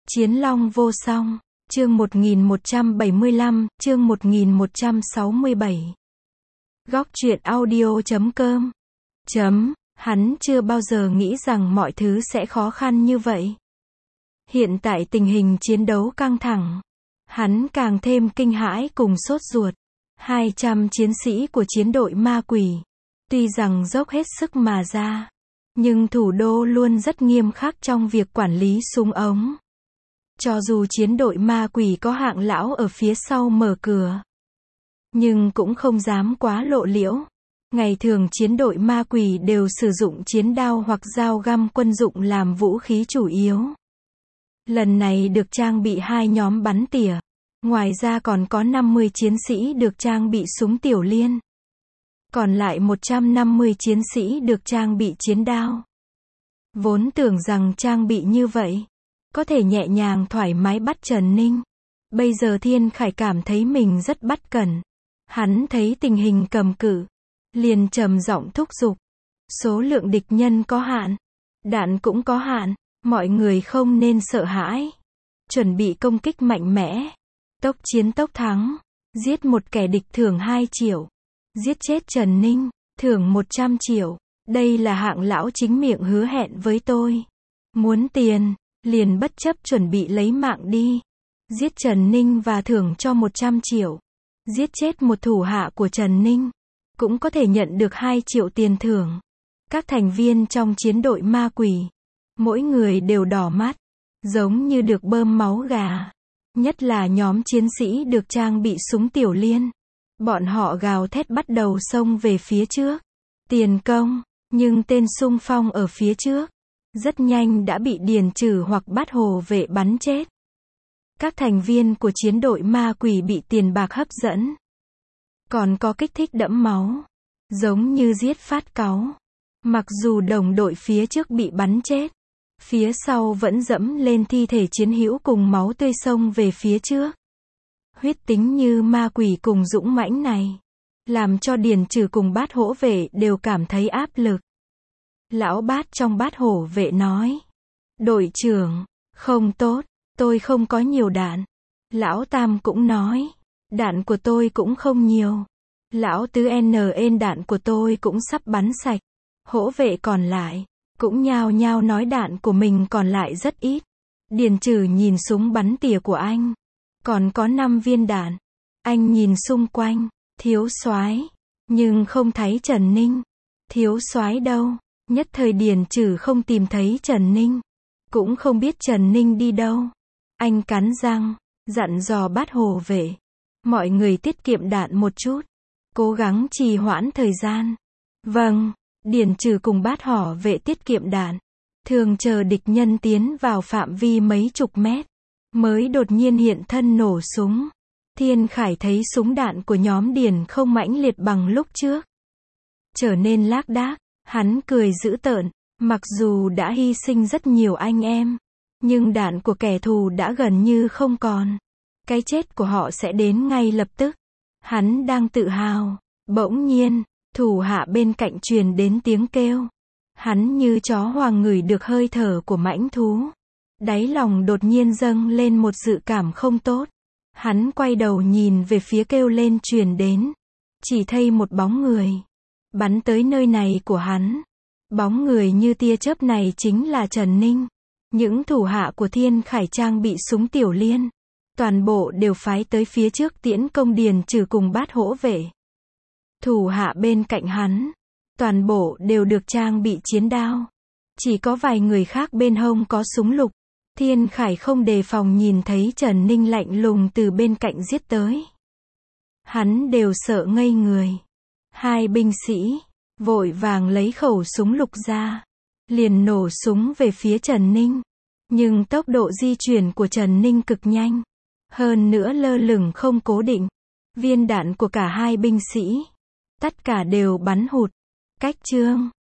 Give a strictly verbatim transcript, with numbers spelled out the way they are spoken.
Chiến long vô song, chương một nghìn một trăm bảy mươi lăm, chương một nghìn một trăm sáu mươi bảy. Góc truyện audio chấm com. Chấm, hắn chưa bao giờ nghĩ rằng mọi thứ sẽ khó khăn như vậy. Hiện tại tình hình chiến đấu căng thẳng. Hắn càng thêm kinh hãi cùng sốt ruột. hai trăm chiến sĩ của chiến đội ma quỷ. Tuy rằng dốc hết sức mà ra. Nhưng thủ đô luôn rất nghiêm khắc trong việc quản lý súng ống. Cho dù chiến đội ma quỷ có hạng lão ở phía sau mở cửa. Nhưng cũng không dám quá lộ liễu. Ngày thường chiến đội ma quỷ đều sử dụng chiến đao hoặc dao găm quân dụng làm vũ khí chủ yếu. Lần này được trang bị hai nhóm bắn tỉa. Ngoài ra còn có năm mươi chiến sĩ được trang bị súng tiểu liên. Còn lại một trăm năm mươi chiến sĩ được trang bị chiến đao. Vốn tưởng rằng trang bị như vậy có thể nhẹ nhàng thoải mái bắt Trần Ninh. Bây giờ Thiên Khải cảm thấy mình rất bất cẩn. Hắn thấy tình hình cầm cự. Liền trầm giọng thúc giục. Số lượng địch nhân có hạn. Đạn cũng có hạn. Mọi người không nên sợ hãi. Chuẩn bị công kích mạnh mẽ. Tốc chiến tốc thắng. Giết một kẻ địch thưởng hai triệu. Giết chết Trần Ninh, thưởng một trăm triệu. Đây là hạng lão chính miệng hứa hẹn với tôi. Muốn tiền, liền bất chấp chuẩn bị lấy mạng đi. Giết Trần Ninh và thưởng cho một trăm triệu. Giết chết một thủ hạ của Trần Ninh, cũng có thể nhận được hai triệu tiền thưởng. Các thành viên trong chiến đội ma quỷ, mỗi người đều đỏ mắt, giống như được bơm máu gà. Nhất là nhóm chiến sĩ được trang bị súng tiểu liên. Bọn họ gào thét bắt đầu xông về phía trước. Tiền công, nhưng tên xung phong ở phía trước rất nhanh đã bị Điền Trừ hoặc Bát Hồ vệ bắn chết. Các thành viên của chiến đội ma quỷ bị tiền bạc hấp dẫn. Còn có kích thích đẫm máu. Giống như giết phát cáu. Mặc dù đồng đội phía trước bị bắn chết, phía sau vẫn dẫm lên thi thể chiến hữu cùng máu tươi xông về phía trước. Huyết tính như ma quỷ cùng dũng mãnh này, làm cho Điền Trừ cùng Bát Hổ vệ đều cảm thấy áp lực. Lão Bát trong Bát Hổ vệ nói. Đội trưởng, không tốt, tôi không có nhiều đạn. Lão Tam cũng nói. Đạn của tôi cũng không nhiều. Lão Tứ nn đạn của tôi cũng sắp bắn sạch. Hổ vệ còn lại, cũng nhao nhao nói đạn của mình còn lại rất ít. Điền Trừ nhìn súng bắn tỉa của anh. Còn có năm viên đạn. Anh nhìn xung quanh. Thiếu soái, nhưng không thấy Trần Ninh. Thiếu soái đâu? Nhất thời Điền Trừ không tìm thấy Trần Ninh. Cũng không biết Trần Ninh đi đâu. Anh cắn răng, dặn dò Bát Hồ vệ. Mọi người tiết kiệm đạn một chút. Cố gắng trì hoãn thời gian. Vâng, Điền Trừ cùng Bát Hổ vệ tiết kiệm đạn. Thường chờ địch nhân tiến vào phạm vi mấy chục mét. Mới đột nhiên hiện thân nổ súng. Thiên Khải thấy súng đạn của nhóm Điền không mãnh liệt bằng lúc trước. Trở nên lác đác, hắn cười dữ tợn. Mặc dù đã hy sinh rất nhiều anh em, nhưng đạn của kẻ thù đã gần như không còn. Cái chết của họ sẽ đến ngay lập tức. Hắn đang tự hào. Bỗng nhiên, thủ hạ bên cạnh truyền đến tiếng kêu. Hắn như chó hoang ngửi được hơi thở của mãnh thú. Đáy lòng đột nhiên dâng lên một dự cảm không tốt. Hắn quay đầu nhìn về phía kêu lên truyền đến. Chỉ thấy một bóng người bắn tới nơi này của hắn. Bóng người như tia chớp này chính là Trần Ninh. Những thủ hạ của Thiên Khải trang bị súng tiểu liên. Toàn bộ đều phái tới phía trước tiễn công Điền Trừ cùng Bát Hổ vệ. Thủ hạ bên cạnh hắn, toàn bộ đều được trang bị chiến đao. Chỉ có vài người khác bên hông có súng lục. Thiên Khải không đề phòng nhìn thấy Trần Ninh lạnh lùng từ bên cạnh giết tới. Hắn đều sợ ngây người. Hai binh sĩ vội vàng lấy khẩu súng lục ra, liền nổ súng về phía Trần Ninh. Nhưng tốc độ di chuyển của Trần Ninh cực nhanh, hơn nữa lơ lửng không cố định. Viên đạn của cả hai binh sĩ, tất cả đều bắn hụt. Cách chương